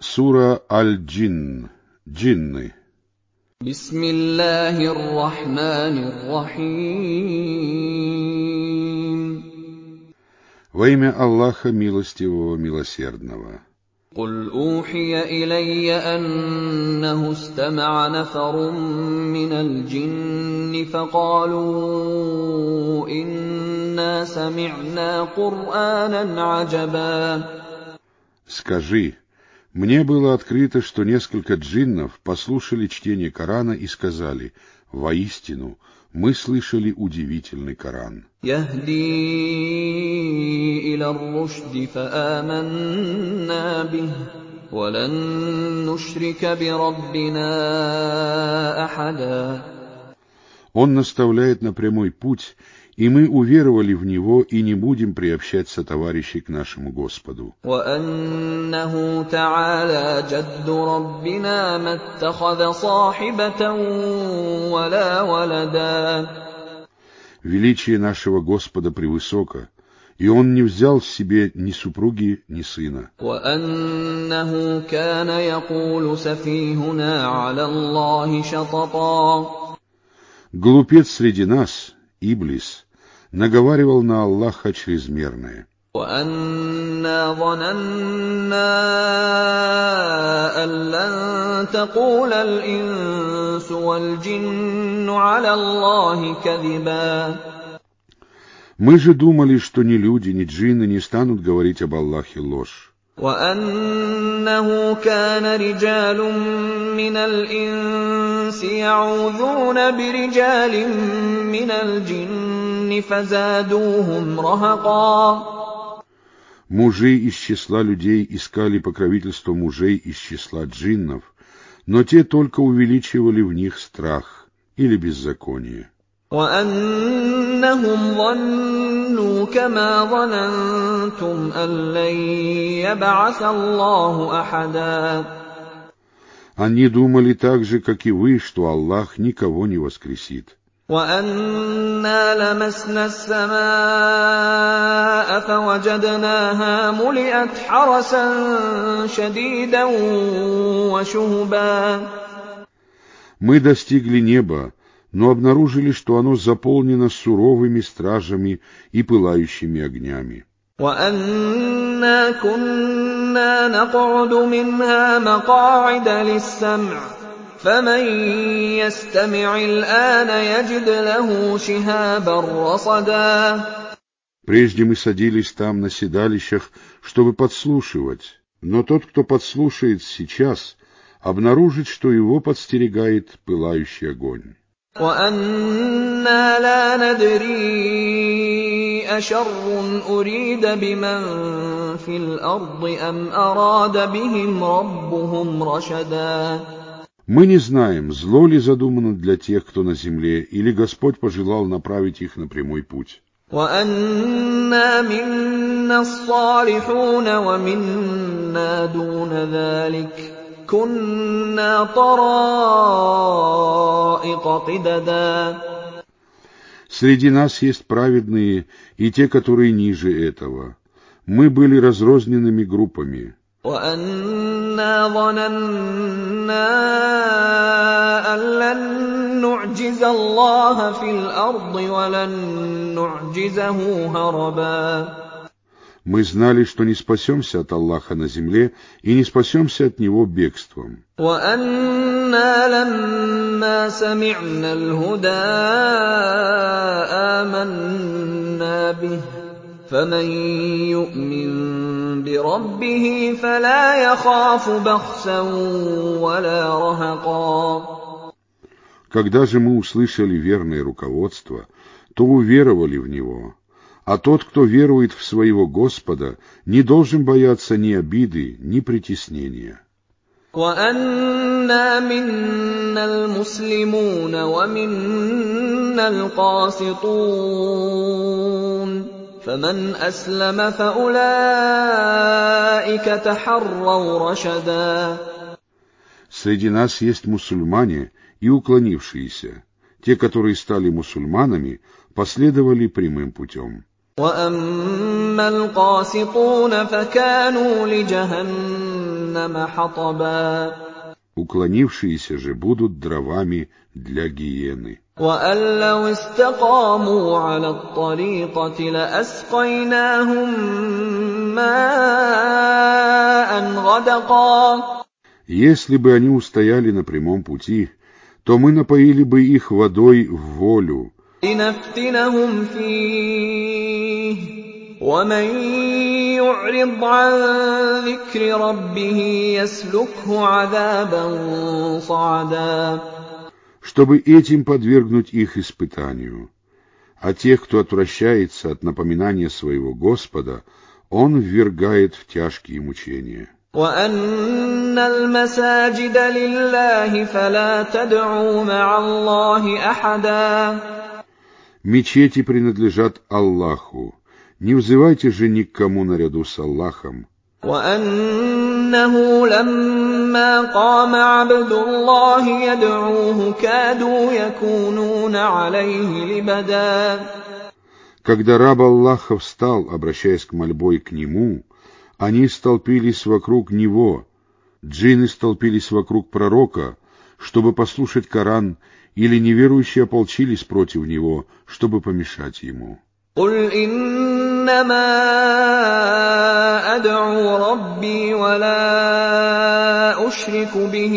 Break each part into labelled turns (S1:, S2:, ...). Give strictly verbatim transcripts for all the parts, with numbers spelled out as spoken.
S1: Сура Аль-Джинн. Джинны.
S2: Бисмиллахир рахманир рахим.
S1: Во имя Аллаха Милостивого, Милосердного.
S2: قل أوحي إلي أنه استمع نفر من الجن فقالوا إنا سمعنا قرآنا عجبا.
S1: Скажи, мне было открыто, что несколько джиннов послушали чтение Корана и сказали: воистину, мы слышали удивительный Коран.
S2: يهدي إلى الرشد فآمنا به ولن نشرك بربنا أحدا.
S1: Он наставляет на прямой путь, и мы уверовали в него и не будем приобщать сотоварищей к нашему Господу.
S2: وأنه تعالى جد ربنا ما اتخذ صاحبة ولا ولدا.
S1: Величие нашего Господа превысоко, и Он не взял себе ни супруги, ни сына.
S2: وأنه كان يقول سفيهنا على الله شططا.
S1: Глупец среди нас, Иблис, наговаривал на Аллаха чрезмерное.
S2: وَأَنَّا ظَنَنَّا أَن لَّن تَقُولَ الْإِنسُ وَالْجِنُّ عَلَى اللَّهِ كَذِبًا.
S1: Мы же думали, что ни люди, ни джинны не станут говорить об Аллахе ложь.
S2: وَأَنَّهُ كَانَ رِجَالٌ مِّنَ الْإِنسِ يَعُوذُونَ بِرِجَالٍ مِّنَ الْجِنِّ فَزَادُوهُمْ رَهَقًا.
S1: Мужи из числа людей искали покровительство мужей из числа джиннов, но те только увеличивали в них страх или беззаконие.
S2: وَأَنَّهُمْ ظَنُّوا كَمَا ظَنَنتُمْ أَن لَّن يَبْعَثَ اللَّهُ أَحَدًا.
S1: Они думали так же, как и вы, что Аллах никого не воскресит.
S2: وَأَنَّا لَمَسْنَا السَّمَاءَ فَوَجَدْنَاهَا مُلِئَتْ حَرَسًا شَدِيدًا وَشُهُبًا.
S1: Мы достигли неба, но обнаружили, что оно заполнено суровыми стражами и пылающими огнями.
S2: وَأَنَّا كُنَّا نَقْعُدُ مِنْهَا مَقَاعِدَ لِلسَّمْعِ فَمَن يَسْتَمِعِ الْآنَ يَجِدْ لَهُ شِهَابًا رَّصَدًا.
S1: Прежде мы садились там на седалищах, чтобы подслушивать, но тот, кто подслушает сейчас, обнаружит, что его подстерегает пылающий огонь.
S2: وَأَنَّا لَا نَدْرِي أَشَرٌّ أُرِيدَ بِمَن فِي الْأَرْضِ أَمْ أَرَادَ بِهِمْ رَبُّهُمْ رَشَدًا.
S1: Мы не знаем, зло ли задумано для тех, кто на земле, или Господь пожелал направить их на прямой путь.
S2: وَأَنَّا مِنَّا الصَّالِحُونَ وَمِنَّا دُونَ ذَلِكَ كُنَّا طَرَائِقَ قِدَدًا.
S1: Среди нас есть праведные и те, которые ниже этого. Мы были разрозненными группами.
S2: وَأَنَّا ظَنَنَّا أَن لَّن نُّعْجِزَ اللَّهَ فِي الْأَرْضِ وَلَن نُّعْجِزَهُ هَرَبًا.
S1: Мы знали, что не спасемся от Аллаха на земле и не спасемся от Него бегством.
S2: وَأَنَّا لَمَّا سَمِعْنَا الْهُدَىٰ آمَنَّا بِهِ فَمَن يُؤْمِن بِرَبِّهِ فَلَا يَخَافُ بَخْسًا وَلَا رَهَقًا.
S1: Когда же мы услышали верное руководство, то уверовали в него. А тот, кто верует в своего Господа, не должен бояться ни обиды, ни притеснения.
S2: وَأَنَّا مِنَّا الْمُسْلِمُونَ وَمِنَّا الْقَاسِطُونَ فَمَنْ أَسْلَمَ فَأُولَٰئِكَ تَحَرَّوْا رَشَدًا.
S1: Среди нас есть мусульмане и уклонившиеся. Те, которые стали мусульманами, последовали прямым путем.
S2: وَأَمَّا الْقَاسِطُونَ فَكَانُوا لِجَهَنَّمَ جهنم حطبا
S1: Уклонившиеся же будут дровами для гиены.
S2: وأن لو استقاموا على الطريقة لأسقيناهم ماء غدقا.
S1: Если бы они устояли на прямом пути, то мы напоили бы их водой в волю.
S2: لنفتنهم فيه ومن يعرض عن ذكر ربه يسلكه عذابا صعدا.
S1: Чтобы этим подвергнуть их испытанию. А тех, кто отвращается от напоминания своего Господа, Он ввергает в тяжкие мучения.
S2: وَأَنَّ الْمَسَاجِدَ لِلَّهِ فَلَا تَدْعُوا مَعَ اللَّهِ أَحَدًا.
S1: Мечети принадлежат Аллаху. Не взывайте же ни к кому наряду с Аллахом.
S2: وَأَنَّهُ لَمَّا قَامَ عَبْدُ اللَّهِ يَدْعُوهُ كَادُوا يَكُونُونَ عَلَيْهِ لِبَدًا.
S1: Когда раб Аллаха встал, обращаясь к мольбой к нему, они столпились вокруг него, джинны столпились вокруг пророка, чтобы послушать Коран, или неверующие ополчились против него, чтобы помешать ему.
S2: قُلْ إِنَّمَا أَدْعُو رَبِّي وَلَا أُشْرِكُ بِهِ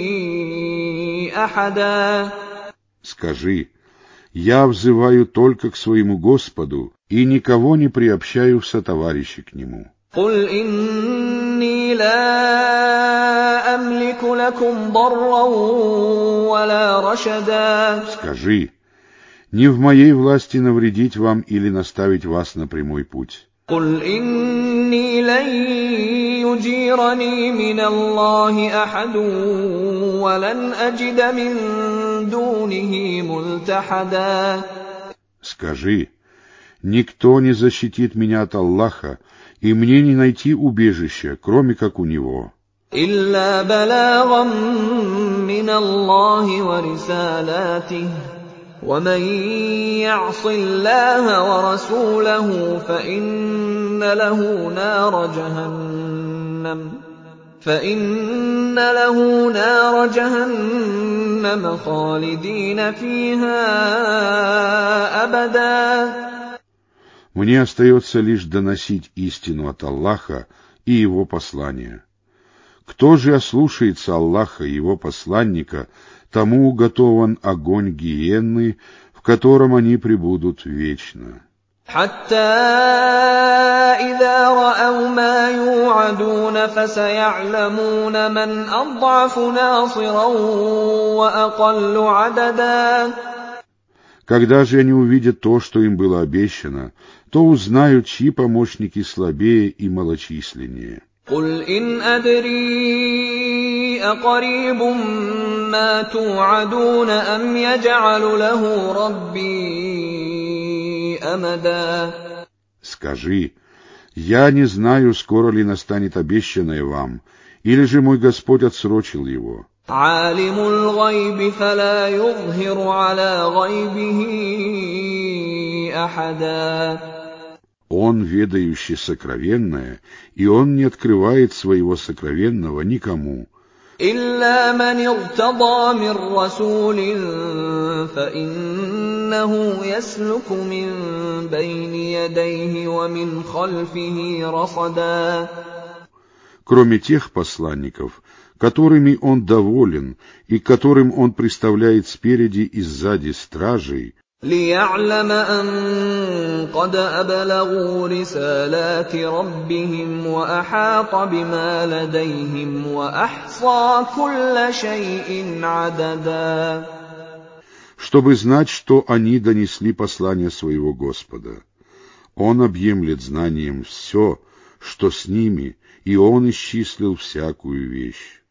S2: أَحَدًا.
S1: Скажи, я взываю только к своему Господу и никого не приобщаю в сотоварищи к Нему.
S2: قُلْ إِنِّي لَا أَمْلِكُ لَكُمْ ضَرًّا وَلَا رَشَدًا.
S1: Скажи, не в моей власти навредить вам или наставить вас на прямой путь.
S2: قُلْ إِنِّي لَن يُجِيرَنِي مِنَ اللَّهِ أَحَدٌ وَلَنْ أَجِدَ مِن دُونِهِ مُلْتَحَدًا.
S1: Скажи, никто не защитит меня от Аллаха, и мне не найти убежища, кроме как у Него.
S2: إِلَّا بَلَاغًا مِّنَ اللَّهِ وَرِسَالَاتِهِ وَمَن يَعْصِ اللَّهَ وَرَسُولَهُ فَإِنَّ لَهُ نَارَ جَهَنَّمَ فَإِنَّ لَهُ نَارَ جَهَنَّمَ خَالِدِينَ فِيهَا أَبَدًا.
S1: Мне остается лишь доносить истину от Аллаха и Его послания. Кто же ослушается Аллаха и Его посланника, тому уготован огонь гиенны, в котором они пребудут вечно.
S2: حَتَّى إِذَا رَأَوْا مَا يُوعَدُونَ فَسَيَعْلَمُونَ مَنْ أَضْعَفُ نَاصِرًا وَأَقَلُّ عَدَدًا.
S1: Когда же они увидят то, что им было обещано, то узнают, чьи помощники слабее и малочисленнее.
S2: قُلْ إِنْ أَدْرِي أَقَرِيبٌ مَّا تُوعَدُونَ أَمْ يَجْعَلُ لَهُ رَبِّي أَمَدًا.
S1: Скажи, я не знаю, скоро ли настанет обещанное вам, или же мой Господь отсрочил его.
S2: عَالِمُ الْغَيْبِ فَلَا يُظْهِرُ عَلَىٰ غَيْبِهِ أَحَدًا.
S1: Он, ведающий сокровенное, и Он не открывает своего сокровенного никому.
S2: إِلَّا مَنِ ارْتَضَىٰ مِن رَّسُولٍ فَإِنَّهُ يَسْلُكُ مِن بَيْنِ يَدَيْهِ وَمِنْ خَلْفِهِ رَصَدًا.
S1: Кроме тех посланников, которыми Он доволен и которым Он представляет спереди и сзади стражей,
S2: لِيَعْلَمَ أَن قَدْ أَبْلَغُوا رِسَالَاتِ رَبِّهِمْ وَأَحَاطَ بِمَا لَدَيْهِمْ وَأَحْصَىٰ كُلَّ شَيْءٍ عَدَدًا.
S1: чтобы знать, что они донесли послание своего Господа. Он объемлет знанием все, что с ними, и Он исчислил всякую вещь.